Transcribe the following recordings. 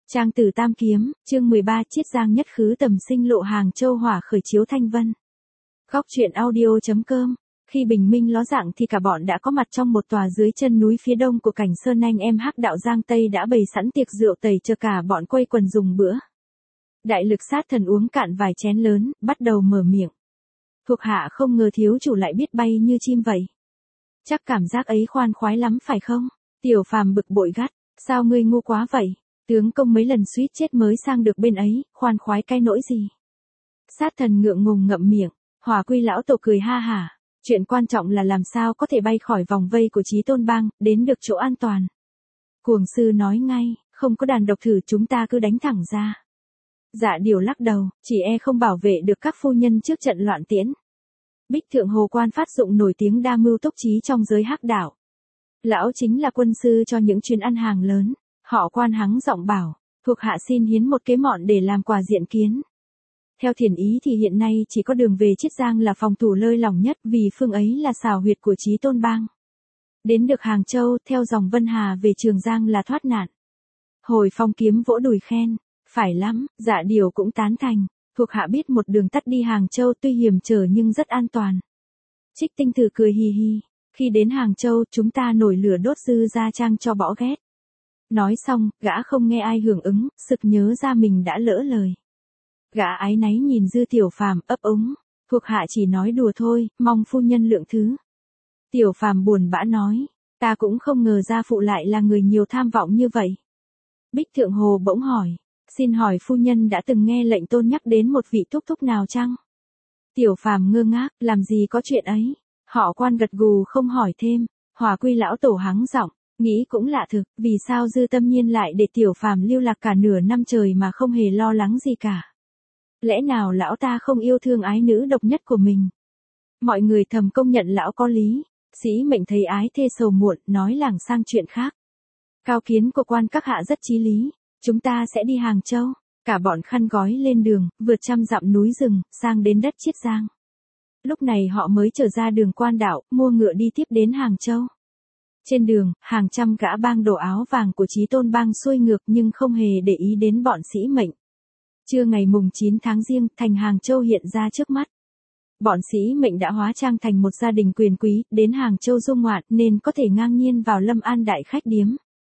Trang Tử Tam Kiếm, chương 13 Chiết Giang nhất khứ tầm sinh lộ Hàng Châu hỏa khởi chiếu thanh vân. Góc truyện audio.com. Khi bình minh ló dạng thì cả bọn đã có mặt trong một tòa dưới chân núi phía đông của cảnh Sơn Anh em Hắc Đạo Giang Tây đã bày sẵn tiệc rượu tẩy chờ cả bọn quây quần dùng bữa. Đại lực sát thần uống cạn vài chén lớn, bắt đầu mở miệng. Thuộc hạ không ngờ thiếu chủ lại biết bay như chim vậy. Chắc cảm giác ấy khoan khoái lắm phải không? Tiểu Phàm bực bội gắt, sao ngươi ngu quá vậy? Tướng công mấy lần suýt chết mới sang được bên ấy, khoan khoái cái nỗi gì? Sát thần ngượng ngùng ngậm miệng, Hỏa Quy lão tổ cười ha hả, chuyện quan trọng là làm sao có thể bay khỏi vòng vây của Chí Tôn Bang, đến được chỗ an toàn. Cuồng sư nói ngay, không có đàn độc thử chúng ta cứ đánh thẳng ra. Dạ Điều lắc đầu, chỉ e không bảo vệ được các phu nhân trước trận loạn tiễn. Bích Thượng Hồ Quan phát dụng nổi tiếng đa mưu túc trí trong giới Hắc Đạo. Lão chính là quân sư cho những chuyến ăn hàng lớn. Họ Quan hắng giọng bảo, thuộc hạ xin hiến một kế mọn để làm quà diện kiến. Theo thiền ý thì hiện nay chỉ có đường về Chiết Giang là phòng thủ lơi lỏng nhất vì phương ấy là xào huyệt của Chí Tôn Bang. Đến được Hàng Châu theo dòng Vân Hà về Trường Giang là thoát nạn. Hồi Phong Kiếm vỗ đùi khen, phải lắm, Dạ Điều cũng tán thành, thuộc hạ biết một đường tắt đi Hàng Châu tuy hiểm trở nhưng rất an toàn. Trích Tinh Tử cười hì hì, khi đến Hàng Châu chúng ta nổi lửa đốt Dư Gia Trang cho bỏ ghét. Nói xong, gã không nghe ai hưởng ứng, sực nhớ ra mình đã lỡ lời. Gã áy náy nhìn Dư Tiểu Phàm ấp úng, thuộc hạ chỉ nói đùa thôi, mong phu nhân lượng thứ. Tiểu Phàm buồn bã nói, ta cũng không ngờ gia phụ lại là người nhiều tham vọng như vậy. Bích Thượng Hồ bỗng hỏi, xin hỏi phu nhân đã từng nghe lệnh tôn nhắc đến một vị thúc thúc nào chăng? Tiểu Phàm ngơ ngác, làm gì có chuyện ấy? Họ Quan gật gù không hỏi thêm, Hỏa Quy lão tổ hắng giọng. Nghĩ cũng lạ thực, vì sao Dư Tâm Nhiên lại để Tiểu Phàm lưu lạc cả nửa năm trời mà không hề lo lắng gì cả. Lẽ nào lão ta không yêu thương ái nữ độc nhất của mình? Mọi người thầm công nhận lão có lý, Sĩ Mệnh thấy ái thê sầu muộn, nói lảng sang chuyện khác. Cao kiến của quan các hạ rất chí lý, chúng ta sẽ đi Hàng Châu. Cả bọn khăn gói lên đường, vượt trăm dặm núi rừng, sang đến đất Chiết Giang. Lúc này họ mới trở ra đường Quan Đạo, mua ngựa đi tiếp đến Hàng Châu. Trên đường, hàng trăm gã bang đồ áo vàng của Chí Tôn Bang xuôi ngược nhưng không hề để ý đến bọn Sĩ Mệnh. Trưa ngày mùng 9 tháng Giêng, thành Hàng Châu hiện ra trước mắt. Bọn Sĩ Mệnh đã hóa trang thành một gia đình quyền quý, đến Hàng Châu du ngoạn nên có thể ngang nhiên vào Lâm An đại khách điếm.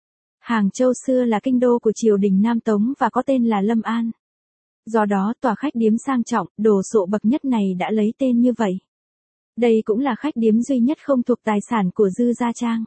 Hàng Châu xưa là kinh đô của triều đình Nam Tống và có tên là Lâm An. Do đó tòa khách điếm sang trọng, đồ sộ bậc nhất này đã lấy tên như vậy. Đây cũng là khách điếm duy nhất không thuộc tài sản của Dư Gia Trang.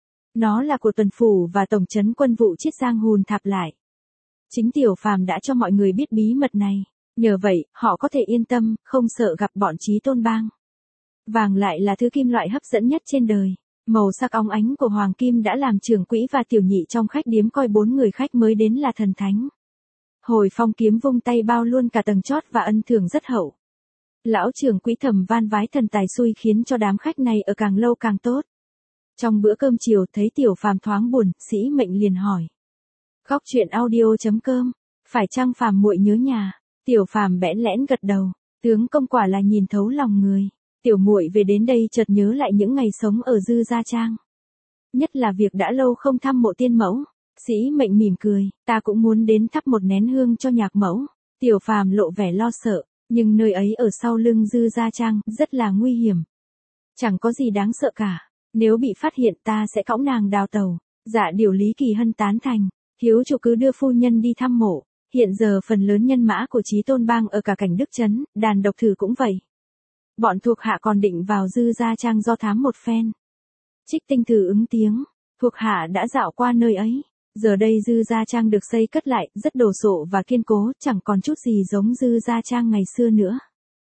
Nó là của tuần phủ và tổng trấn quân vụ Chiết Giang hùn thạp lại. Chính Tiểu Phàm đã cho mọi người biết bí mật này, nhờ vậy, họ có thể yên tâm, không sợ gặp bọn Chí Tôn Bang. Vàng lại là thứ kim loại hấp dẫn nhất trên đời, màu sắc óng ánh của hoàng kim đã làm trưởng quỹ và tiểu nhị trong khách điếm coi 4 người khách mới đến là thần thánh. Hồi Phong Kiếm vung tay bao luôn cả tầng chót và ân thưởng rất hậu. Lão trưởng quỹ thầm van vái thần tài xui khiến cho đám khách này ở càng lâu càng tốt. Trong bữa cơm chiều thấy Tiểu Phàm thoáng buồn, Sĩ Mệnh liền hỏi. Góc truyện audio.com, phải chăng Phàm muội nhớ nhà? Tiểu Phàm bẽn lẽn gật đầu, tướng công quả là nhìn thấu lòng người. Tiểu muội về đến đây chợt nhớ lại những ngày sống ở Dư Gia Trang. Nhất là việc đã lâu không thăm mộ tiên mẫu. Sĩ Mệnh mỉm cười, ta cũng muốn đến thắp một nén hương cho nhạc mẫu. Tiểu Phàm lộ vẻ lo sợ, nhưng nơi ấy ở sau lưng Dư Gia Trang, rất là nguy hiểm. Chẳng có gì đáng sợ cả. Nếu bị phát hiện ta sẽ cõng nàng đào tàu. Dạ Điều Lý Kỳ Hân tán thành, thiếu chủ cứ đưa phu nhân đi thăm mộ. Hiện giờ phần lớn nhân mã của Chí Tôn Bang ở cả cảnh Đức Trấn, đàn độc thử cũng vậy. Bọn thuộc hạ còn định vào Dư Gia Trang do thám một phen. Trích Tinh Tử ứng tiếng, thuộc hạ đã dạo qua nơi ấy. Giờ đây Dư Gia Trang được xây cất lại, rất đồ sộ và kiên cố, chẳng còn chút gì giống Dư Gia Trang ngày xưa nữa.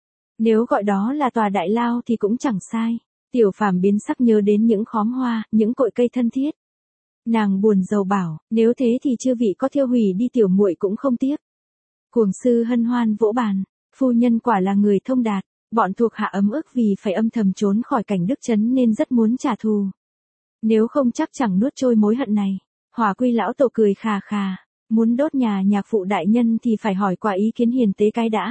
Nếu gọi đó là tòa đại lao thì cũng chẳng sai. Tiểu Phàm biến sắc nhớ đến những khóm hoa, những cội cây thân thiết. Nàng buồn rầu bảo, nếu thế thì chư vị có thiêu hủy đi tiểu muội cũng không tiếc. Cuồng sư hân hoan vỗ bàn, phu nhân quả là người thông đạt, bọn thuộc hạ ấm ức vì phải âm thầm trốn khỏi cảnh Đức Trấn nên rất muốn trả thù. Nếu không chắc chẳng nuốt trôi mối hận này. Hỏa Quy lão tổ cười khà khà, muốn đốt nhà nhạc phụ đại nhân thì phải hỏi qua ý kiến hiền tế cái đã.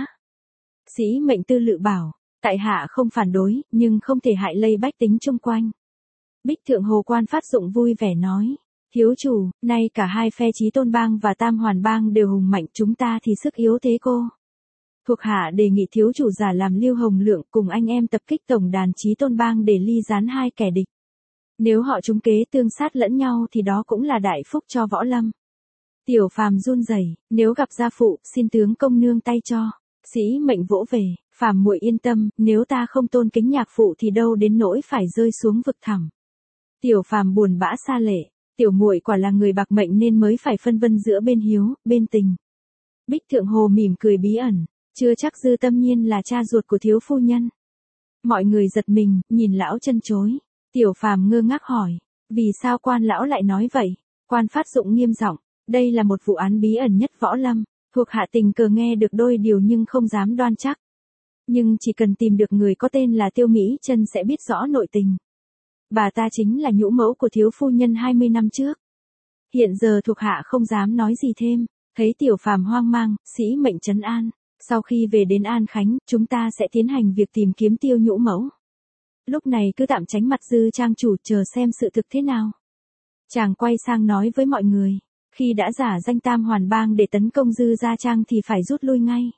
Sĩ Mệnh tư lự bảo, tại hạ không phản đối, nhưng không thể hại lây bách tính chung quanh. Bích Thượng Hồ Quan phát dụng vui vẻ nói, Thiếu chủ, nay cả hai phe Chí Tôn bang và Tam Hoàn bang đều hùng mạnh, chúng ta thì sức yếu thế cô. Thuộc hạ đề nghị thiếu chủ giả làm Lưu Hồng Lượng cùng anh em tập kích tổng đàn Chí Tôn bang để ly gián hai kẻ địch. Nếu họ trúng kế tương sát lẫn nhau thì đó cũng là đại phúc cho võ lâm. Tiểu Phàm run rẩy, nếu gặp gia phụ, xin tướng công nương tay cho. Sĩ Mệnh vỗ về, Phàm muội yên tâm, nếu ta không tôn kính nhạc phụ thì đâu đến nỗi phải rơi xuống vực thẳm. Tiểu Phàm buồn bã xa lệ, tiểu muội quả là người bạc mệnh nên mới phải phân vân giữa bên hiếu, bên tình. Bích Thượng Hồ mỉm cười bí ẩn, chưa chắc Dư Tâm Nhiên là cha ruột của thiếu phu nhân. Mọi người giật mình, nhìn lão chân chối. Tiểu Phàm ngơ ngác hỏi, vì sao quan lão lại nói vậy? Quan Phát Dụng nghiêm giọng, đây là một vụ án bí ẩn nhất võ lâm, thuộc hạ tình cờ nghe được đôi điều nhưng không dám đoan chắc. Nhưng chỉ cần tìm được người có tên là Tiêu Mỹ Chân sẽ biết rõ nội tình. Bà ta chính là nhũ mẫu của thiếu phu nhân 20 năm trước. Hiện giờ thuộc hạ không dám nói gì thêm, thấy Tiểu Phàm hoang mang, Sĩ Mệnh trấn an. Sau khi về đến An Khánh, chúng ta sẽ tiến hành việc tìm kiếm Tiêu nhũ mẫu. Lúc này cứ tạm tránh mặt Dư trang chủ chờ xem sự thực thế nào. Chàng quay sang nói với mọi người, khi đã giả danh Tam Hoàn bang để tấn công Dư gia trang thì phải rút lui ngay.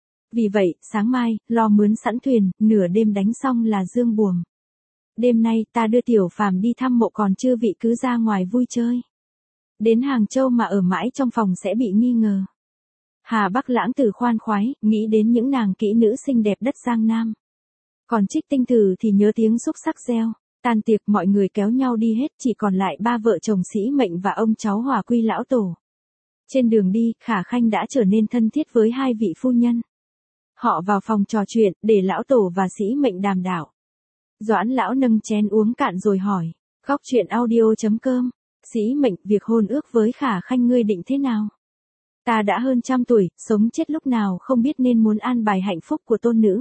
Vì vậy, sáng mai, lo mướn sẵn thuyền, nửa đêm đánh xong là dương buồm. Đêm nay ta đưa Tiểu Phàm đi thăm mộ, còn chư vị cứ ra ngoài vui chơi. Đến Hàng Châu mà ở mãi trong phòng sẽ bị nghi ngờ. Hà Bắc Lãng Tử khoan khoái, nghĩ đến những nàng kỹ nữ xinh đẹp đất Giang Nam. Còn Trích Tinh Tử thì nhớ tiếng xúc sắc reo. Tan tiệc mọi người kéo nhau đi hết, chỉ còn lại ba vợ chồng Sĩ Mệnh và ông cháu Hòa Quy lão tổ. Trên đường đi, Khả Khanh đã trở nên thân thiết với hai vị phu nhân. Họ vào phòng trò chuyện, để lão tổ và Sĩ Mệnh đàm đạo. Doãn lão nâng chén uống cạn rồi hỏi, góc chuyện audio.com, Sĩ Mệnh, việc hôn ước với Khả Khanh ngươi định thế nào? Ta đã hơn 100 tuổi, sống chết lúc nào không biết nên muốn an bài hạnh phúc của tôn nữ.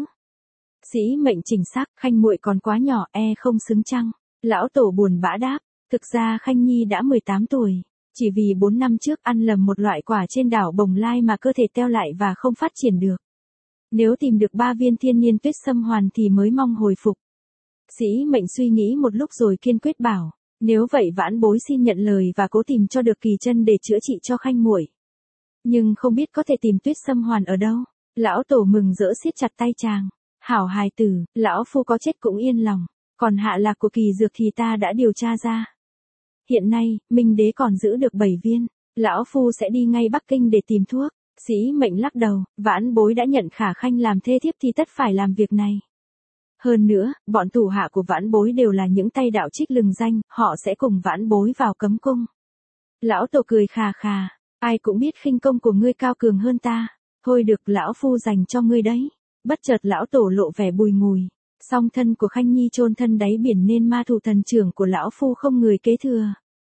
Sĩ Mệnh chỉnh xác, Khanh muội còn quá nhỏ, không xứng chăng? Lão tổ buồn bã đáp, thực ra Khanh Nhi đã 18 tuổi, chỉ vì 4 năm trước ăn lầm một loại quả trên đảo Bồng Lai mà cơ thể teo lại và không phát triển được. Nếu tìm được 3 viên thiên niên tuyết sâm hoàn thì mới mong hồi phục. Sĩ Mệnh suy nghĩ một lúc rồi kiên quyết bảo, nếu vậy vãn bối xin nhận lời và cố tìm cho được kỳ chân để chữa trị cho Khanh muội. Nhưng không biết có thể tìm tuyết sâm hoàn ở đâu. Lão tổ mừng rỡ siết chặt tay chàng. Hảo hài tử, lão phu có chết cũng yên lòng. Còn hạ lạc của kỳ dược thì ta đã điều tra ra. Hiện nay, Minh đế còn giữ được 7 viên. Lão phu sẽ đi ngay Bắc Kinh để tìm thuốc. Sĩ Mệnh lắc đầu, vãn bối đã nhận Khả Khanh làm thê thiếp thì tất phải làm việc này. Hơn nữa, bọn thủ hạ của vãn bối đều là những tay đạo trích lừng danh, họ sẽ cùng vãn bối vào cấm cung. Lão tổ cười khà khà, ai cũng biết khinh công của ngươi cao cường hơn ta. Thôi được, lão phu dành cho ngươi đấy. Bất chợt lão tổ lộ vẻ bùi ngùi. Song thân của Khanh Nhi chôn thân đáy biển nên ma thủ thần trưởng của lão phu không người kế thừa.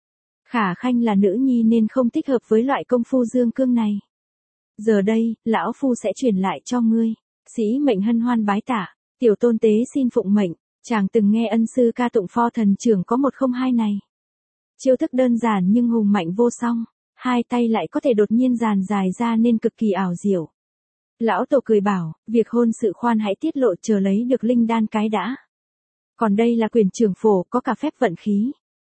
Khả Khanh là nữ nhi nên không thích hợp với loại công phu dương cương này. Giờ đây, lão phu sẽ truyền lại cho ngươi. Sĩ Mệnh hân hoan bái tạ, tiểu tôn tế xin phụng mệnh. Chàng từng nghe ân sư ca tụng pho thần trưởng có 102 này. Chiêu thức đơn giản nhưng hùng mạnh vô song, hai tay lại có thể đột nhiên dàn dài ra nên cực kỳ ảo diệu. Lão tổ cười bảo, việc hôn sự khoan hãy tiết lộ chờ lấy được linh đan cái đã. Còn đây là quyền trưởng phổ, có cả phép vận khí.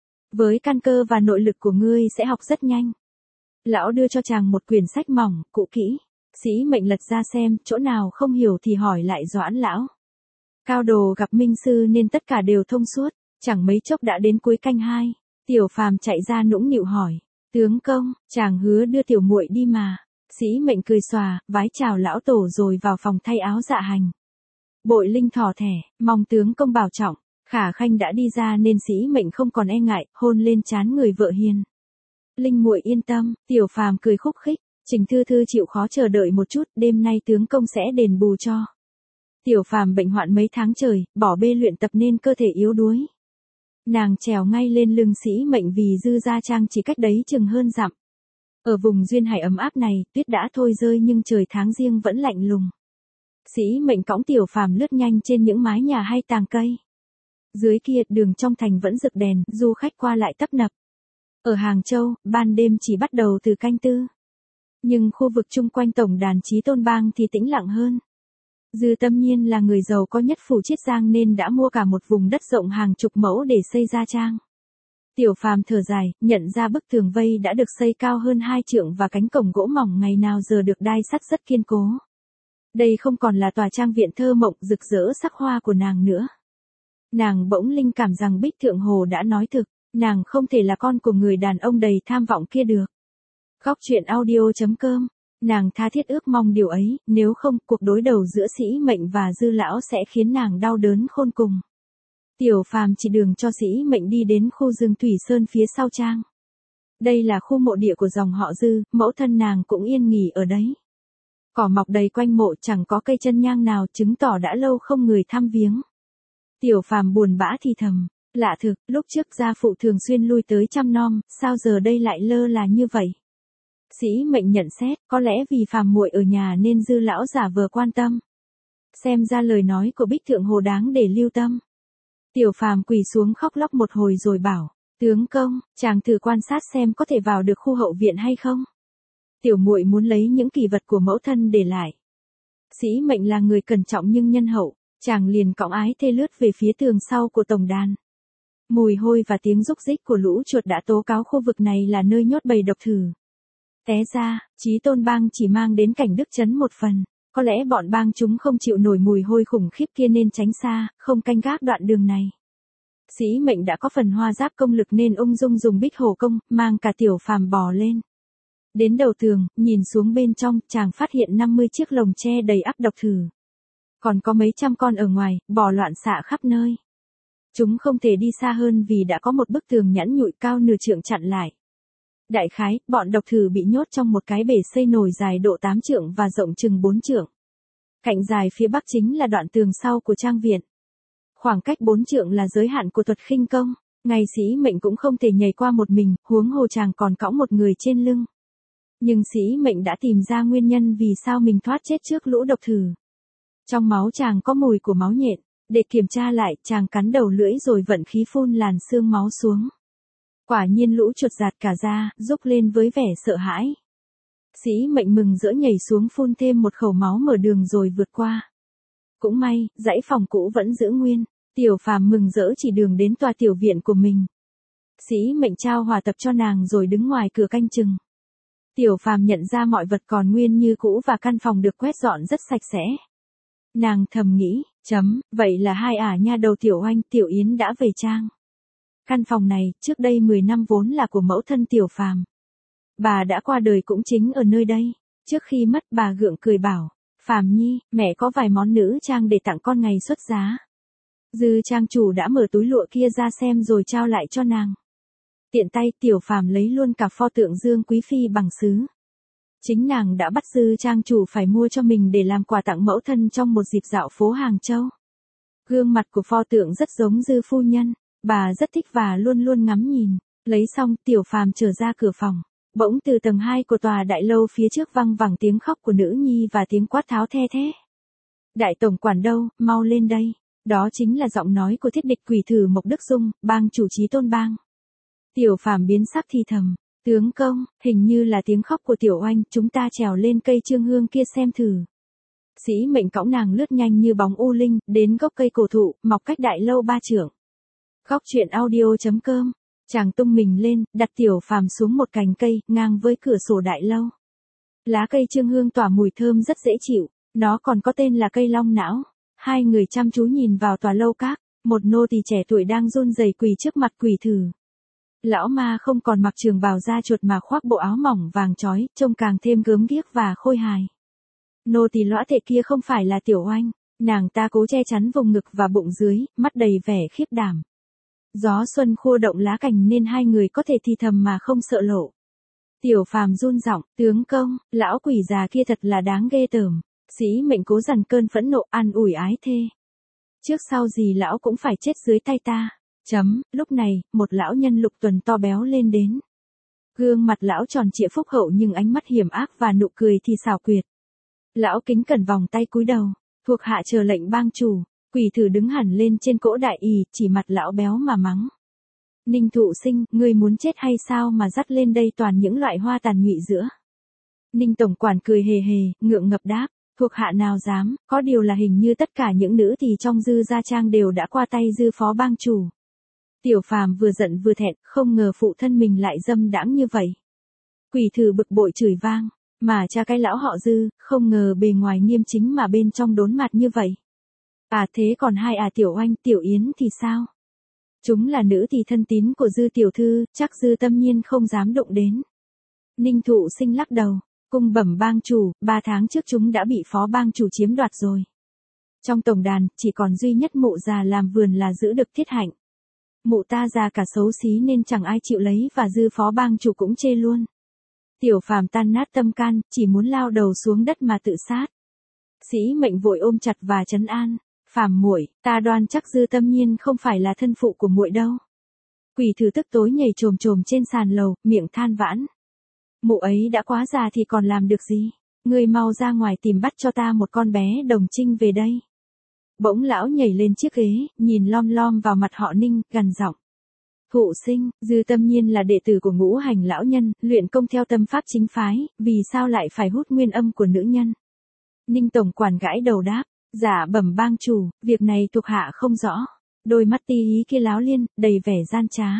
Với căn cơ và nội lực của ngươi sẽ học rất nhanh. Lão đưa cho chàng một quyển sách mỏng, cũ kỹ. Sĩ Mệnh lật ra xem, chỗ nào không hiểu thì hỏi lại Doãn lão. Cao đồ gặp minh sư nên tất cả đều thông suốt, chẳng mấy chốc đã đến cuối canh 2. Tiểu Phàm chạy ra nũng nịu hỏi, tướng công, chàng hứa đưa tiểu muội đi mà. Sĩ Mệnh cười xòa, vái chào lão tổ rồi vào phòng thay áo dạ hành. Bội Linh thỏ thẻ, mong tướng công bảo trọng. Khả Khanh đã đi ra nên Sĩ Mệnh không còn e ngại, hôn lên trán người vợ hiền. Linh muội yên tâm, Tiểu Phàm cười khúc khích, Trình Thư Thư chịu khó chờ đợi một chút, đêm nay tướng công sẽ đền bù cho. Tiểu Phàm bệnh hoạn mấy tháng trời, bỏ bê luyện tập nên cơ thể yếu đuối. Nàng trèo ngay lên lưng Sĩ Mệnh vì Dư gia trang chỉ cách đấy chừng hơn dặm. Ở vùng duyên hải ấm áp này, tuyết đã thôi rơi nhưng trời tháng riêng vẫn lạnh lùng. Sĩ Mệnh cõng Tiểu Phàm lướt nhanh trên những mái nhà hay tàng cây. Dưới kia, đường trong thành vẫn rực đèn, du khách qua lại tấp nập. Ở Hàng Châu, ban đêm chỉ bắt đầu từ canh 4. Nhưng khu vực chung quanh tổng đàn Chí Tôn bang thì tĩnh lặng hơn. Dư Tâm Nhiên là người giàu có nhất phủ Chiết Giang nên đã mua cả một vùng đất rộng hàng chục mẫu để xây gia trang. Tiểu Phàm thở dài, nhận ra bức tường vây đã được xây cao hơn 2 trượng và cánh cổng gỗ mỏng ngày nào giờ được đai sắt rất kiên cố. Đây không còn là tòa trang viện thơ mộng rực rỡ sắc hoa của nàng nữa. Nàng bỗng linh cảm rằng Bích Thượng Hồ đã nói thực, nàng không thể là con của người đàn ông đầy tham vọng kia được. Góc truyện audio.com, nàng tha thiết ước mong điều ấy, nếu không cuộc đối đầu giữa Sĩ Mệnh và Dư lão sẽ khiến nàng đau đớn khôn cùng. Tiểu Phàm chỉ đường cho Sĩ Mệnh đi đến khu rừng Thủy Sơn phía sau trang. Đây là khu mộ địa của dòng họ Dư, mẫu thân nàng cũng yên nghỉ ở đấy. Cỏ mọc đầy quanh mộ, chẳng có cây chân nhang nào, chứng tỏ đã lâu không người thăm viếng. Tiểu Phàm buồn bã thì thầm, lạ thực, lúc trước gia phụ thường xuyên lui tới chăm nom, sao giờ đây lại lơ là như vậy? Sĩ Mệnh nhận xét, có lẽ vì Phàm muội ở nhà nên Dư lão giả vờ quan tâm. Xem ra lời nói của Bích Thượng Hồ đáng để lưu tâm. Tiểu Phàm quỳ xuống khóc lóc một hồi rồi bảo, tướng công, chàng thử quan sát xem có thể vào được khu hậu viện hay không. Tiểu muội muốn lấy những kỷ vật của mẫu thân để lại. Sĩ Mệnh là người cẩn trọng nhưng nhân hậu, chàng liền cõng ái thê lướt về phía tường sau của tổng đàn. Mùi hôi và tiếng rúc rích của lũ chuột đã tố cáo khu vực này là nơi nhốt bầy độc thử. Té ra, Chí Tôn bang chỉ mang đến cảnh đức trấn một phần, có lẽ bọn bang chúng không chịu nổi mùi hôi khủng khiếp kia nên tránh xa, không canh gác đoạn đường này. Sĩ Mệnh đã có phần hoa giáp công lực nên ung dung dùng Bích Hổ công, mang cả Tiểu Phàm bò lên. Đến đầu tường, nhìn xuống bên trong, chàng phát hiện 50 chiếc lồng tre đầy ắp độc thử. Còn có mấy trăm con ở ngoài, bò loạn xạ khắp nơi. Chúng không thể đi xa hơn vì đã có một bức tường nhẵn nhụi cao nửa trượng chặn lại. Đại khái, bọn độc thử bị nhốt trong một cái bể xây nổi dài độ 8 trượng và rộng chừng 4 trượng. Cạnh dài phía bắc chính là đoạn tường sau của trang viện. Khoảng cách 4 trượng là giới hạn của thuật khinh công, ngày Sĩ Mệnh cũng không thể nhảy qua một mình, huống hồ chàng còn cõng một người trên lưng. Nhưng Sĩ Mệnh đã tìm ra nguyên nhân vì sao mình thoát chết trước lũ độc thử. Trong máu chàng có mùi của máu nhện, để kiểm tra lại, chàng cắn đầu lưỡi rồi vận khí phun làn xương máu xuống. Quả nhiên lũ chuột giạt cả ra, rúc lên với vẻ sợ hãi. Sĩ Mệnh mừng rỡ nhảy xuống phun thêm một khẩu máu mở đường rồi vượt qua. Cũng may, dãy phòng cũ vẫn giữ nguyên, Tiểu Phàm mừng rỡ chỉ đường đến tòa tiểu viện của mình. Sĩ Mệnh trao hòa tập cho nàng rồi đứng ngoài cửa canh chừng. Tiểu Phàm nhận ra mọi vật còn nguyên như cũ và căn phòng được quét dọn rất sạch sẽ. Nàng thầm nghĩ, vậy là hai nha đầu Tiểu Oanh, Tiểu Yến đã về trang. Căn phòng này, trước đây 10 năm vốn là của mẫu thân Tiểu Phàm. Bà đã qua đời cũng chính ở nơi đây. Trước khi mất bà gượng cười bảo, Phàm nhi, mẹ có vài món nữ trang để tặng con ngày xuất giá. Dư trang chủ đã mở túi lụa kia ra xem rồi trao lại cho nàng. Tiện tay Tiểu Phàm lấy luôn cả pho tượng Dương Quý Phi bằng sứ. Chính nàng đã bắt Dư trang chủ phải mua cho mình để làm quà tặng mẫu thân trong một dịp dạo phố Hàng Châu. Gương mặt của pho tượng rất giống Dư phu nhân, bà rất thích và luôn luôn ngắm nhìn. Lấy xong, Tiểu Phàm trở ra cửa phòng. Bỗng từ tầng 2 của tòa đại lâu phía trước văng vẳng tiếng khóc của nữ nhi và tiếng quát tháo the thé. Đại tổng quản đâu, mau lên đây. Đó chính là giọng nói của thiết địch quỷ thử Mộc Đức Dung, bang chủ Chí Tôn bang. Tiểu Phàm biến sắc thì thầm, tướng công, hình như là tiếng khóc của Tiểu Oanh, chúng ta trèo lên cây trương hương kia xem thử. Sĩ Mệnh cõng nàng lướt nhanh như bóng u linh, đến gốc cây cổ thụ, mọc cách đại lâu 3 trượng. Góc truyện audio.com, chàng tung mình lên, đặt Tiểu Phàm xuống một cành cây, ngang với cửa sổ đại lâu. Lá cây trương hương tỏa mùi thơm rất dễ chịu, nó còn có tên là cây long não. Hai người chăm chú nhìn vào tòa lâu các, một nô tỳ trẻ tuổi đang run rẩy quỳ trước mặt quỷ thử. Lão ma không còn mặc trường bào da chuột mà khoác bộ áo mỏng vàng chói, trông càng thêm gớm ghiếc và khôi hài. Nô tỳ lõa thể kia không phải là Tiểu Oanh, nàng ta cố che chắn vùng ngực và bụng dưới, mắt đầy vẻ khiếp đảm. Gió xuân khua động lá cành nên hai người có thể thì thầm mà không sợ lộ. Tiểu Phàm run giọng, tướng công, lão quỷ già kia thật là đáng ghê tởm. Sĩ Mệnh cố dằn cơn phẫn nộ an ủi ái thê. Trước sau gì lão cũng phải chết dưới tay ta. Lúc này, một lão nhân lục tuần to béo lên đến. Gương mặt lão tròn trịa phúc hậu nhưng ánh mắt hiểm ác và nụ cười thì xảo quyệt. Lão kính cẩn vòng tay cúi đầu, thuộc hạ chờ lệnh bang chủ. Quỷ thử đứng hẳn lên trên cỗ đại ỳ, chỉ mặt lão béo mà mắng. Ninh Thụ Sinh, ngươi muốn chết hay sao mà dắt lên đây toàn những loại hoa tàn nhụy giữa. Ninh tổng quản cười hề hề, ngượng ngập đáp. Thuộc hạ nào dám, có điều là hình như tất cả những nữ thì trong Dư gia trang đều đã qua tay Dư phó bang chủ. Tiểu Phàm vừa giận vừa thẹn, không ngờ phụ thân mình lại dâm đãng như vậy. Quỷ thử bực bội chửi vang, mà cha cái lão họ Dư, không ngờ bề ngoài nghiêm chính mà bên trong đốn mặt như vậy. À thế còn hai Tiểu Oanh, Tiểu Yến thì sao? Chúng là nữ thì thân tín của Dư tiểu thư, chắc Dư Tâm Nhiên không dám động đến. Ninh Thụ Sinh lắc đầu, cung bẩm bang chủ, 3 tháng trước chúng đã bị phó bang chủ chiếm đoạt rồi. Trong tổng đàn, chỉ còn duy nhất mụ già làm vườn là giữ được Thiết Hạnh. Mụ ta già cả xấu xí nên chẳng ai chịu lấy và Dư phó bang chủ cũng chê luôn. Tiểu Phàm tan nát tâm can, chỉ muốn lao đầu xuống đất mà tự sát. Sĩ Mệnh vội ôm chặt và trấn an, Phàm muội, ta đoan chắc Dư Tâm Nhiên không phải là thân phụ của muội đâu. Quỷ thử tức tối nhảy chồm chồm trên sàn lầu, miệng than vãn. Mụ ấy đã quá già thì còn làm được gì? Ngươi mau ra ngoài tìm bắt cho ta một con bé đồng trinh về đây. Bỗng lão nhảy lên chiếc ghế, nhìn lom lom vào mặt họ Ninh, gằn giọng. Thụ Sinh, Dư Tâm Nhiên là đệ tử của Ngũ Hành lão nhân, luyện công theo tâm pháp chính phái, vì sao lại phải hút nguyên âm của nữ nhân? Ninh tổng quản gãi đầu đáp, dạ bẩm bang chủ, việc này thuộc hạ không rõ. Đôi mắt ti ý kia láo liên, đầy vẻ gian trá.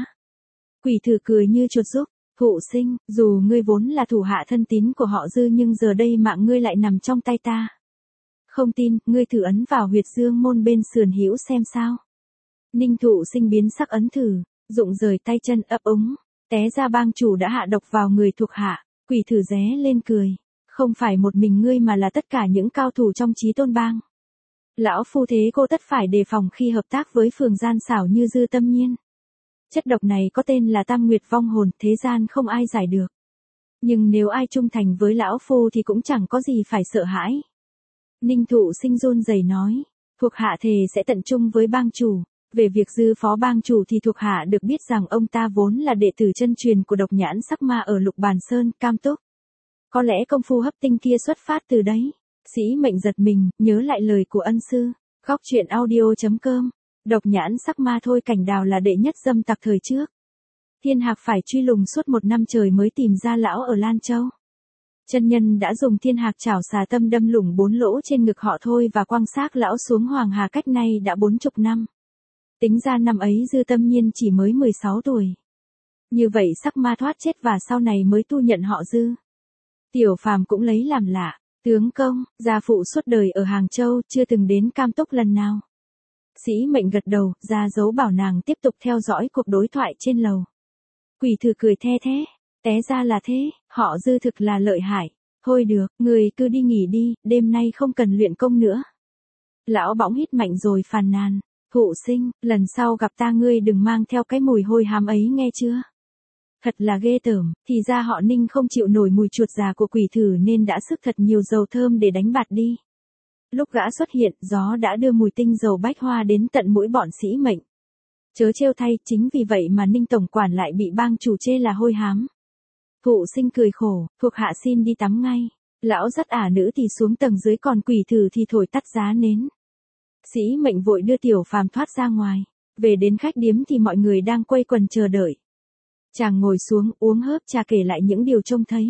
Quỷ thử cười như chuột rúc, Thụ Sinh, dù ngươi vốn là thủ hạ thân tín của họ Dư nhưng giờ đây mạng ngươi lại nằm trong tay ta. Không tin, ngươi thử ấn vào huyệt dương môn bên sườn hữu xem sao. Ninh Thụ Sinh biến sắc ấn thử, rụng rời tay chân ấp úng, té ra bang chủ đã hạ độc vào người thuộc hạ. Quỷ thử ré lên cười, không phải một mình ngươi mà là tất cả những cao thủ trong Chí Tôn bang. Lão phu thế cô tất phải đề phòng khi hợp tác với phường gian xảo như Dư Tâm Nhiên. Chất độc này có tên là Tam Nguyệt vong hồn, thế gian không ai giải được. Nhưng nếu ai trung thành với lão phu thì cũng chẳng có gì phải sợ hãi. Ninh Thụ Sinh run rẩy nói, thuộc hạ thề sẽ tận trung với bang chủ. Về việc Dư phó bang chủ thì thuộc hạ được biết rằng ông ta vốn là đệ tử chân truyền của Độc Nhãn Sắc Ma ở Lục Bàn Sơn, Cam Túc. Có lẽ công phu hấp tinh kia xuất phát từ đấy. Sĩ Mệnh giật mình, nhớ lại lời của ân sư. Góc truyện audio.com. Độc Nhãn Sắc Ma Thôi Cảnh Đào là đệ nhất dâm tặc thời trước. Thiên Hạc phải truy lùng suốt 1 năm trời mới tìm ra lão ở Lan Châu. Chân nhân đã dùng Thiên Hạc chảo xà tâm đâm lủng 4 lỗ trên ngực họ Thôi và quăng xác lão xuống Hoàng Hà cách nay đã 40 năm. Tính ra năm ấy Dư Tâm Nhiên chỉ mới 16 tuổi. Như vậy Sắc Ma thoát chết và sau này mới tu nhận họ Dư. Tiểu Phàm cũng lấy làm lạ, tướng công, gia phụ suốt đời ở Hàng Châu, chưa từng đến Cam Túc lần nào. Sĩ Mệnh gật đầu, ra dấu bảo nàng tiếp tục theo dõi cuộc đối thoại trên lầu. Quỷ thử cười the thế, té ra là thế, họ Dư thực là lợi hại. Thôi được, người cứ đi nghỉ đi, đêm nay không cần luyện công nữa. Lão bỗng hít mạnh rồi phàn nàn. Thụ Sinh, lần sau gặp ta ngươi đừng mang theo cái mùi hôi hám ấy nghe chưa? Thật là ghê tởm, thì ra họ Ninh không chịu nổi mùi chuột già của quỷ thử nên đã sức thật nhiều dầu thơm để đánh bạt đi. Lúc gã xuất hiện, gió đã đưa mùi tinh dầu bách hoa đến tận mũi bọn Sĩ Mệnh. Chớ trêu thay, chính vì vậy mà Ninh tổng quản lại bị bang chủ chê là hôi hám. Thụ Sinh cười khổ, thuộc hạ xin đi tắm ngay. Lão dắt nữ thì xuống tầng dưới còn quỷ thử thì thổi tắt giá nến. Sĩ Mệnh vội đưa Tiểu Phàm thoát ra ngoài. Về đến khách điếm thì mọi người đang quây quần chờ đợi. Chàng ngồi xuống uống hớp trà kể lại những điều trông thấy.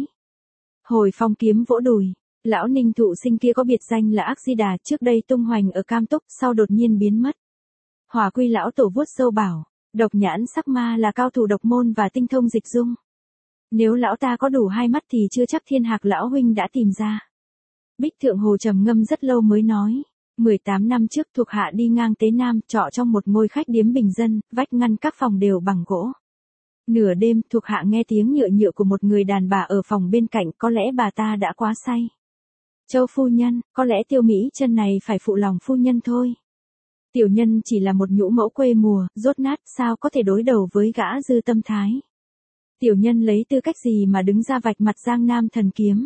Hồi Phong kiếm vỗ đùi, lão Ninh Thụ Sinh kia có biệt danh là Ác Di Đà, trước đây tung hoành ở Cam Túc, sau đột nhiên biến mất. Hỏa Quy lão tổ vuốt râu bảo, Độc Nhãn Sắc Ma là cao thủ độc môn và tinh thông dịch dung. Nếu lão ta có đủ 2 mắt thì chưa chắc Thiên Hạc lão huynh đã tìm ra. Bích Thượng Hồ trầm ngâm rất lâu mới nói. 18 năm trước thuộc hạ đi ngang Tế Nam, trọ trong một ngôi khách điếm bình dân, vách ngăn các phòng đều bằng gỗ. Nửa đêm, thuộc hạ nghe tiếng nhựa nhựa của một người đàn bà ở phòng bên cạnh, có lẽ bà ta đã quá say. Châu phu nhân, có lẽ Tiêu Mỹ Chân này phải phụ lòng phu nhân thôi. Tiểu nhân chỉ là một nhũ mẫu quê mùa, dốt nát, sao có thể đối đầu với gã Dư Tâm Thái. Tiểu nhân lấy tư cách gì mà đứng ra vạch mặt Giang Nam thần kiếm.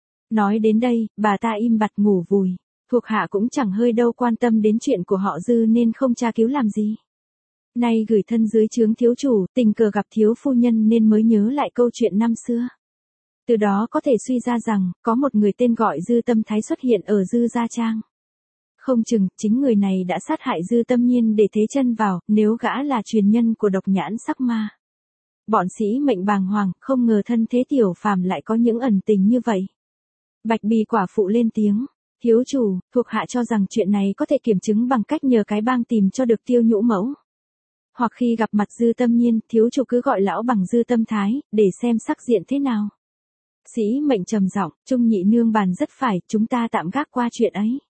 Nói đến đây, bà ta im bặt ngủ vùi. Thuộc hạ cũng chẳng hơi đâu quan tâm đến chuyện của họ Dư nên không tra cứu làm gì. Nay gửi thân dưới trướng thiếu chủ, tình cờ gặp thiếu phu nhân nên mới nhớ lại câu chuyện năm xưa. Từ đó có thể suy ra rằng, có một người tên gọi Dư Tâm Thái xuất hiện ở Dư Gia Trang. Không chừng, chính người này đã sát hại Dư Tâm Nhiên để thế chân vào, nếu gã là truyền nhân của Độc Nhãn Sắc Ma. Bọn Sĩ Mệnh bàng hoàng, không ngờ thân thế Tiểu Phàm lại có những ẩn tình như vậy. Bạch Bì quả phụ lên tiếng. Thiếu chủ, thuộc hạ cho rằng chuyện này có thể kiểm chứng bằng cách nhờ cái bang tìm cho được Tiêu nhũ mẫu. Hoặc khi gặp mặt Dư Tâm Nhiên, thiếu chủ cứ gọi lão bằng Dư Tâm Thái, để xem sắc diện thế nào. Sĩ Mệnh trầm giọng, Trung nhị nương bàn rất phải, chúng ta tạm gác qua chuyện ấy.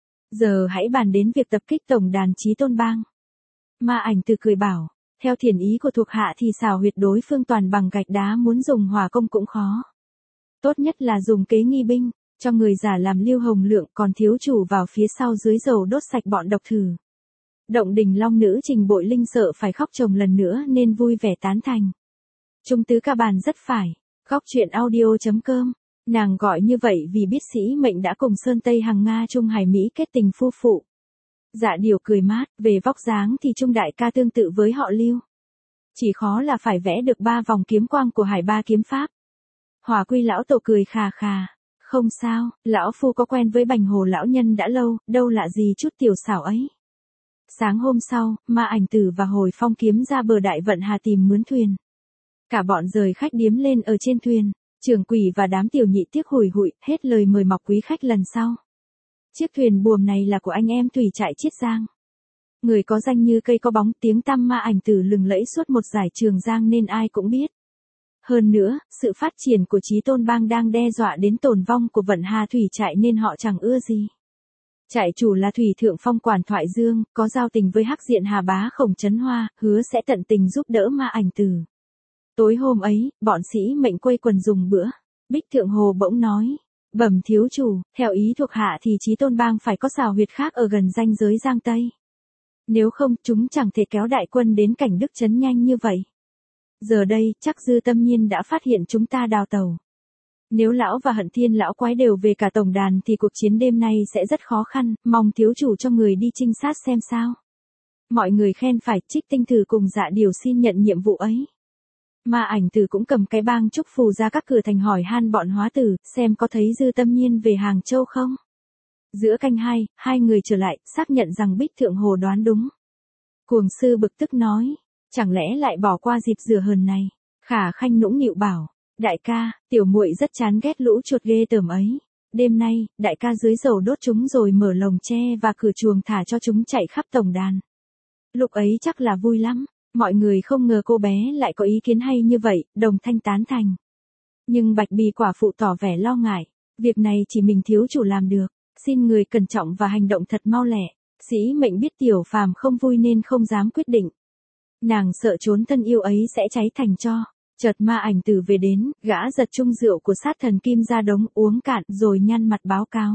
Giờ hãy bàn đến việc tập kích tổng đàn Chí Tôn Bang. Ma Ảnh Từ cười bảo, theo thiền ý của thuộc hạ thì xảo huyệt đối phương toàn bằng gạch đá, muốn dùng hỏa công cũng khó. Tốt nhất là dùng kế nghi binh, cho người giả làm Lưu Hồng Lượng, còn thiếu chủ vào phía sau dưới dầu đốt sạch bọn độc thử. Động Đình Long nữ Trình Bội Linh sợ phải khóc chồng lần nữa nên vui vẻ tán thành. Trung tứ ca bàn rất phải. Góc truyện audio.com. Nàng gọi như vậy vì biết Sĩ Mệnh đã cùng Sơn Tây Hằng Nga Trung Hải Mỹ kết tình phu phụ. Dạ Điều cười mát, về vóc dáng thì Trung đại ca tương tự với họ Lưu. Chỉ khó là phải vẽ được 3 vòng kiếm quang của Hải Ba kiếm pháp. Hỏa Quy lão tổ cười khà khà. Không sao, lão phu có quen với Bành Hồ lão nhân đã lâu, đâu lạ gì chút tiểu xảo ấy. Sáng hôm sau, Ma Ảnh Tử và Hồi Phong kiếm ra bờ Đại Vận Hà tìm mướn thuyền. Cả bọn rời khách điếm lên ở trên thuyền, Trưởng Quỷ và đám tiểu nhị tiếc hủi hụi, hết lời mời mọc quý khách lần sau. Chiếc thuyền buồm này là của anh em thủy trại Chiết Giang. Người có danh như cây có bóng, tiếng tăm Ma Ảnh Tử lừng lẫy suốt một dải Trường Giang nên ai cũng biết. Hơn nữa, sự phát triển của Chí Tôn Bang đang đe dọa đến tồn vong của Vận Hà thủy trại nên họ chẳng ưa gì. Trại chủ là Thủy Thượng Phong Quản Thoại Dương, có giao tình với Hắc Diện Hà Bá Khổng Trấn Hoa, hứa sẽ tận tình giúp đỡ Ma Ảnh Tử. Tối hôm ấy, bọn Sĩ Mệnh quây quần dùng bữa. Bích Thượng Hồ bỗng nói, bẩm thiếu chủ, theo ý thuộc hạ thì Chí Tôn Bang phải có xào huyệt khác ở gần ranh giới Giang Tây. Nếu không, chúng chẳng thể kéo đại quân đến cảnh Đức Trấn nhanh như vậy. Giờ đây, chắc Dư Tâm Nhiên đã phát hiện chúng ta đào tàu. Nếu lão và Hận Thiên lão quái đều về cả tổng đàn thì cuộc chiến đêm nay sẽ rất khó khăn, mong thiếu chủ cho người đi trinh sát xem sao. Mọi người khen phải, Trích Tinh Thử cùng Dạ Điều xin nhận nhiệm vụ ấy. Ma Ảnh Tử cũng cầm cái bang trúc phù ra các cửa thành hỏi han bọn hóa tử, xem có thấy Dư Tâm Nhiên về Hàng Châu không. Giữa canh hai người trở lại, xác nhận rằng Bích Thượng Hồ đoán đúng. Cuồng sư bực tức nói, chẳng lẽ lại bỏ qua dịp rửa hờn này. Khả Khanh nũng nịu bảo, đại ca, tiểu muội rất chán ghét lũ chuột ghê tởm ấy. Đêm nay, đại ca dưới dầu đốt chúng rồi mở lồng tre và cửa chuồng thả cho chúng chạy khắp tổng đàn. Lúc ấy chắc là vui lắm. Mọi người không ngờ cô bé lại có ý kiến hay như vậy, đồng thanh tán thành. Nhưng Bạch Bì quả phụ tỏ vẻ lo ngại. Việc này chỉ mình thiếu chủ làm được. Xin người cẩn trọng và hành động thật mau lẹ. Sĩ Mệnh biết Tiểu Phàm không vui nên không dám quyết định. Nàng sợ trốn thân yêu ấy sẽ cháy thành tro. Chợt Ma Ảnh Tử về đến, gã giật chung rượu của sát thần Kim ra đống uống cạn rồi nhăn mặt báo cáo.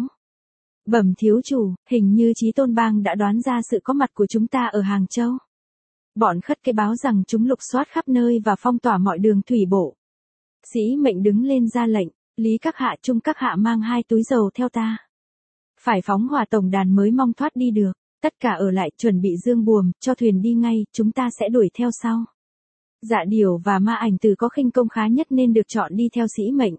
Bẩm thiếu chủ, hình như Chí Tôn Bang đã đoán ra sự có mặt của chúng ta ở Hàng Châu. Bọn khất cái báo rằng chúng lục soát khắp nơi và phong tỏa mọi đường thủy bộ. Sĩ Mệnh đứng lên ra lệnh, Lý các hạ Trung các hạ mang 2 túi dầu theo ta. Phải phóng hỏa tổng đàn mới mong thoát đi được, tất cả ở lại chuẩn bị dương buồm, cho thuyền đi ngay, chúng ta sẽ đuổi theo sau. Dạ Điều và Ma Ảnh Tử có khinh công khá nhất nên được chọn đi theo Sĩ Mệnh.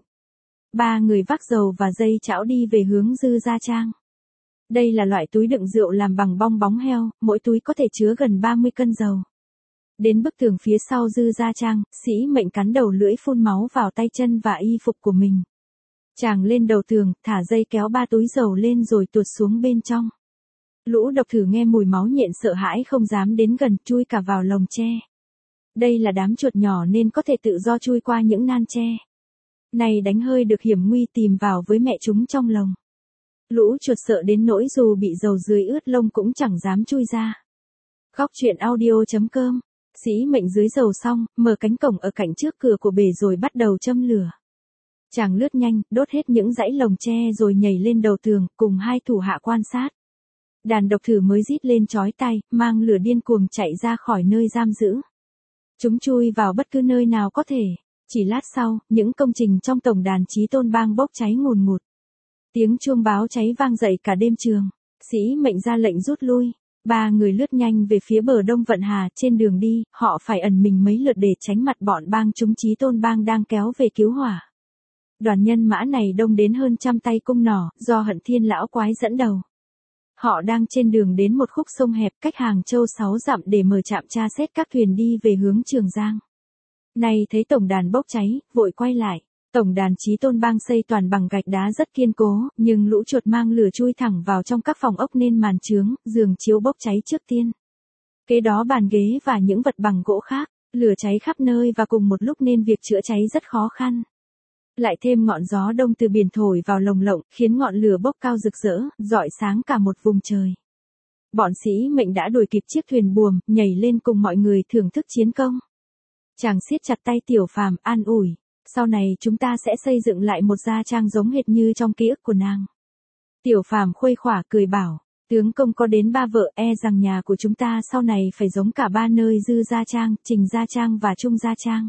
3 người vác dầu và dây chảo đi về hướng Dư Gia Trang. Đây là loại túi đựng rượu làm bằng bong bóng heo, mỗi túi có thể chứa gần 30 cân dầu. Đến bức tường phía sau Dư Gia Trang, Sĩ Mệnh cắn đầu lưỡi phun máu vào tay chân và y phục của mình. Chàng lên đầu tường, thả dây kéo 3 túi dầu lên rồi tuột xuống bên trong. Lũ độc thử nghe mùi máu nhện sợ hãi không dám đến gần, chui cả vào lồng tre. Đây là đám chuột nhỏ nên có thể tự do chui qua những nan tre. Này đánh hơi được hiểm nguy tìm vào với mẹ chúng trong lồng. Lũ chuột sợ đến nỗi dù bị dầu dưới ướt lông cũng chẳng dám chui ra. Góc truyện audio.com. Sĩ Mệnh dưới dầu xong, mở cánh cổng ở cạnh trước cửa của bể rồi bắt đầu châm lửa. Chàng lướt nhanh, đốt hết những dãy lồng tre rồi nhảy lên đầu tường, cùng 2 thủ hạ quan sát. Đàn độc thử mới rít lên chói tai, mang lửa điên cuồng chạy ra khỏi nơi giam giữ. Chúng chui vào bất cứ nơi nào có thể. Chỉ lát sau, những công trình trong tổng đàn Chí Tôn Bang bốc cháy ngùn ngụt. Tiếng chuông báo cháy vang dậy cả đêm trường. Sĩ Mệnh ra lệnh rút lui. 3 người lướt nhanh về phía bờ Đông Vận Hà, trên đường đi, họ phải ẩn mình mấy lượt để tránh mặt bọn bang chúng Chí Tôn Bang đang kéo về cứu hỏa. Đoàn nhân mã này đông đến hơn 100 tay cung nỏ, do Hận Thiên lão quái dẫn đầu. Họ đang trên đường đến một khúc sông hẹp cách Hàng Châu 6 dặm để mở trạm tra xét các thuyền đi về hướng Trường Giang. Này thấy tổng đàn bốc cháy, vội quay lại. Tổng đàn Chí Tôn Bang xây toàn bằng gạch đá rất kiên cố, nhưng lũ chuột mang lửa chui thẳng vào trong các phòng ốc nên màn chướng, giường chiếu bốc cháy trước tiên. Kế đó bàn ghế và những vật bằng gỗ khác, lửa cháy khắp nơi và cùng một lúc nên việc chữa cháy rất khó khăn. Lại thêm ngọn gió đông từ biển thổi vào lồng lộng, khiến ngọn lửa bốc cao rực rỡ, rọi sáng cả một vùng trời. Bọn sĩ mệnh đã đuổi kịp chiếc thuyền buồm, nhảy lên cùng mọi người thưởng thức chiến công. Chàng siết chặt tay Tiểu Phàm, an ủi, sau này chúng ta sẽ xây dựng lại một gia trang giống hệt như trong ký ức của nàng. Tiểu Phàm khuây khỏa cười bảo, tướng công có đến 3 vợ, e rằng nhà của chúng ta sau này phải giống cả 3 nơi Dư Gia Trang, Trình Gia Trang và Trung Gia Trang.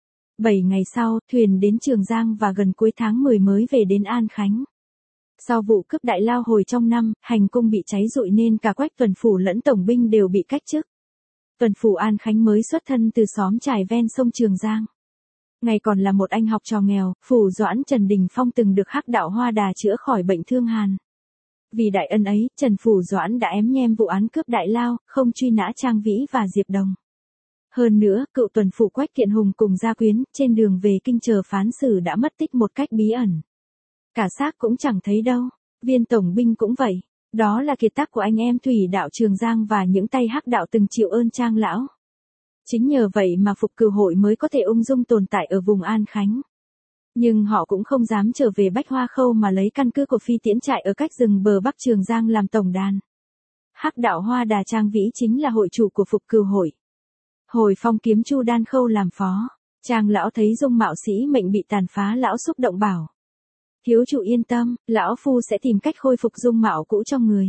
7 ngày sau, thuyền đến Trường Giang và gần cuối tháng 10 mới về đến An Khánh. Sau vụ cướp Đại Lao hồi trong năm, hành cung bị cháy rụi nên cả Quách tuần phủ lẫn tổng binh đều bị cách chức. Tuần phủ An Khánh mới xuất thân từ xóm trài ven sông Trường Giang. Ngày còn là một anh học trò nghèo, phủ Doãn Trần Đình Phong từng được Hắc Đạo Hoa Đà chữa khỏi bệnh thương hàn. Vì đại ân ấy, Trần Phủ Doãn đã ém nhem vụ án cướp Đại Lao, không truy nã Trang Vĩ và Diệp Đồng. Hơn nữa, cựu tuần phủ Quách Kiện Hùng cùng gia quyến, trên đường về kinh chờ phán xử đã mất tích một cách bí ẩn. Cả xác cũng chẳng thấy đâu, viên tổng binh cũng vậy. Đó là kiệt tác của anh em Thủy Đạo Trường Giang và những tay Hắc Đạo từng chịu ơn Trang lão. Chính nhờ vậy mà Phục Cửu Hội mới có thể ung dung tồn tại ở vùng An Khánh. Nhưng họ cũng không dám trở về Bách Hoa Khâu mà lấy căn cứ của Phi Tiễn trại ở cách rừng bờ Bắc Trường Giang làm tổng đàn. Hắc Đạo Hoa Đà Trang Vĩ chính là hội chủ của Phục Cửu Hội. Hồi Phong kiếm Chu Đan Khâu làm phó, Trang lão thấy dung mạo sĩ mệnh bị tàn phá, lão xúc động bảo: thiếu chủ yên tâm, lão phu sẽ tìm cách khôi phục dung mạo cũ cho người.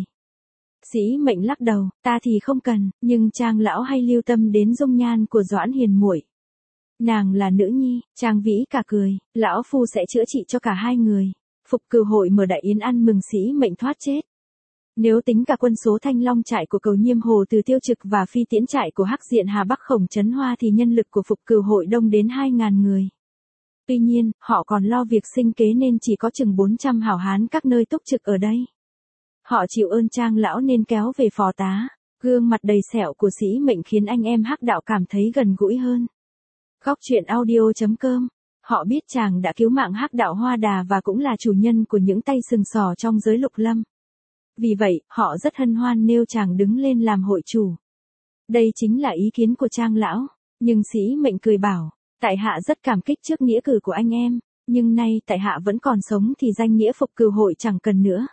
Sĩ mệnh lắc đầu, ta thì không cần, nhưng Trang lão hay lưu tâm đến dung nhan của Doãn Hiền muội. Nàng là nữ nhi. Trang Vĩ cả cười, lão phu sẽ chữa trị cho cả hai người. Phục Cửu Hội mở đại yến ăn mừng sĩ mệnh thoát chết. Nếu tính cả quân số Thanh Long trại của Cầu Nhiêm Hồ Từ Tiêu Trực và Phi Tiễn trại của Hắc Diện Hà Bắc Khổng Trấn Hoa thì nhân lực của Phục Cửu Hội đông đến 2.000 người. Tuy nhiên, họ còn lo việc sinh kế nên chỉ có chừng 400 hảo hán các nơi túc trực ở đây. Họ chịu ơn Trang lão nên kéo về phò tá. Gương mặt đầy sẹo của sĩ mệnh khiến anh em Hắc Đạo cảm thấy gần gũi hơn. Góc truyện audio.com. Họ biết chàng đã cứu mạng Hắc Đạo Hoa Đà và cũng là chủ nhân của những tay sừng sỏ trong giới lục lâm. Vì vậy, họ rất hân hoan nêu chàng đứng lên làm hội chủ. Đây chính là ý kiến của Trang lão. Nhưng sĩ mệnh cười bảo, tại hạ rất cảm kích trước nghĩa cử của anh em, nhưng nay tại hạ vẫn còn sống thì danh nghĩa Phục Cửu Hội chẳng cần nữa.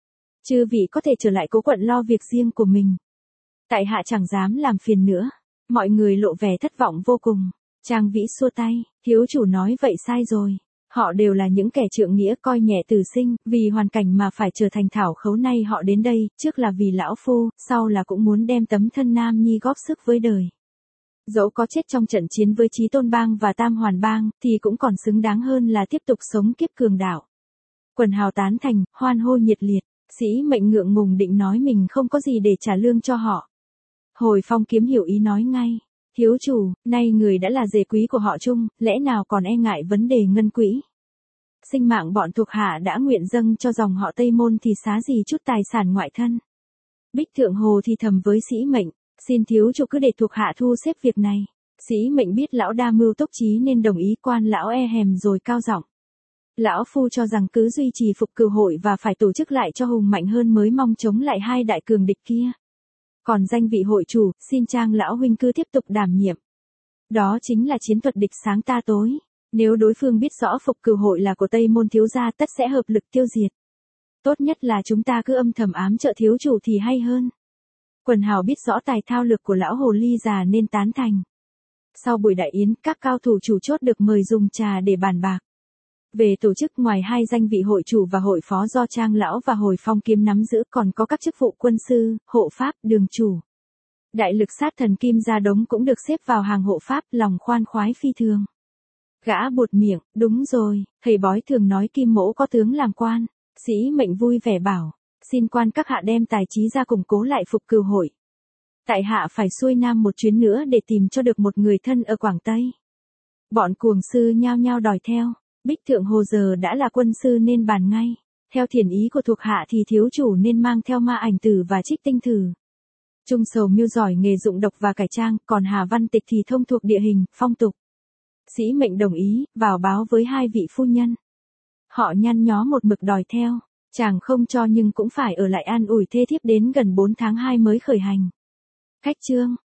Chư vị có thể trở lại Cố quận lo việc riêng của mình. Tại hạ chẳng dám làm phiền nữa. Mọi người lộ vẻ thất vọng vô cùng. Trang Vĩ xua tay, thiếu chủ nói vậy sai rồi. Họ đều là những kẻ trượng nghĩa coi nhẹ tử sinh, vì hoàn cảnh mà phải trở thành thảo khấu, nay họ đến đây, trước là vì lão phu, sau là cũng muốn đem tấm thân nam nhi góp sức với đời. Dẫu có chết trong trận chiến với Chí Tôn Bang và Tam Hoàn Bang, thì cũng còn xứng đáng hơn là tiếp tục sống kiếp cường đạo. Quần hào tán thành, hoan hô nhiệt liệt. Sĩ mệnh ngượng ngùng định nói mình không có gì để trả lương cho họ. Hồi Phong kiếm hiểu ý nói ngay, thiếu chủ, nay người đã là rể quý của họ Trung, lẽ nào còn e ngại vấn đề ngân quỹ. Sinh mạng bọn thuộc hạ đã nguyện dâng cho dòng họ Tây Môn thì xá gì chút tài sản ngoại thân. Bích Thượng Hồ thì thầm với sĩ mệnh, xin thiếu chủ cứ để thuộc hạ thu xếp việc này. Sĩ mệnh biết lão đa mưu túc trí nên đồng ý. Quan lão e hèm rồi cao giọng, lão phu cho rằng cứ duy trì Phục Cửu Hội và phải tổ chức lại cho hùng mạnh hơn mới mong chống lại hai đại cường địch kia. Còn danh vị hội chủ, xin Trang lão huynh cứ tiếp tục đảm nhiệm. Đó chính là chiến thuật địch sáng ta tối. Nếu đối phương biết rõ Phục Cửu Hội là của Tây Môn thiếu gia tất sẽ hợp lực tiêu diệt. Tốt nhất là chúng ta cứ âm thầm ám trợ thiếu chủ thì hay hơn. Quần hào biết rõ tài thao lược của lão hồ ly già nên tán thành. Sau buổi đại yến, các cao thủ chủ chốt được mời dùng trà để bàn bạc. Về tổ chức, ngoài hai danh vị hội chủ và hội phó do Trang lão và Hồi Phong kiếm nắm giữ, còn có các chức vụ quân sư, hộ pháp, đường chủ. Đại lực sát thần Kim Gia Đống cũng được xếp vào hàng hộ pháp, lòng khoan khoái phi thường. Gã buột miệng, đúng rồi, thầy bói thường nói Kim Mỗ có tướng làm quan. Sĩ mệnh vui vẻ bảo, xin quan các hạ đem tài trí ra củng cố lại Phục Cửu Hội. Tại hạ phải xuôi nam một chuyến nữa để tìm cho được một người thân ở Quảng Tây. Bọn cuồng sư nhao nhao đòi theo. Bích Thượng Hồ giờ đã là quân sư nên bàn ngay. Theo thiền ý của thuộc hạ thì thiếu chủ nên mang theo Ma Ảnh Tử và Trích Tinh Thử. Trung Sầu Miêu giỏi nghề dụng độc và cải trang, còn Hà Văn Tịch thì thông thuộc địa hình, phong tục. Sĩ mệnh đồng ý, vào báo với hai vị phu nhân. Họ nhăn nhó một mực đòi theo. Chàng không cho nhưng cũng phải ở lại an ủi thê thiếp đến gần 4 tháng 2 mới khởi hành. Cách chương.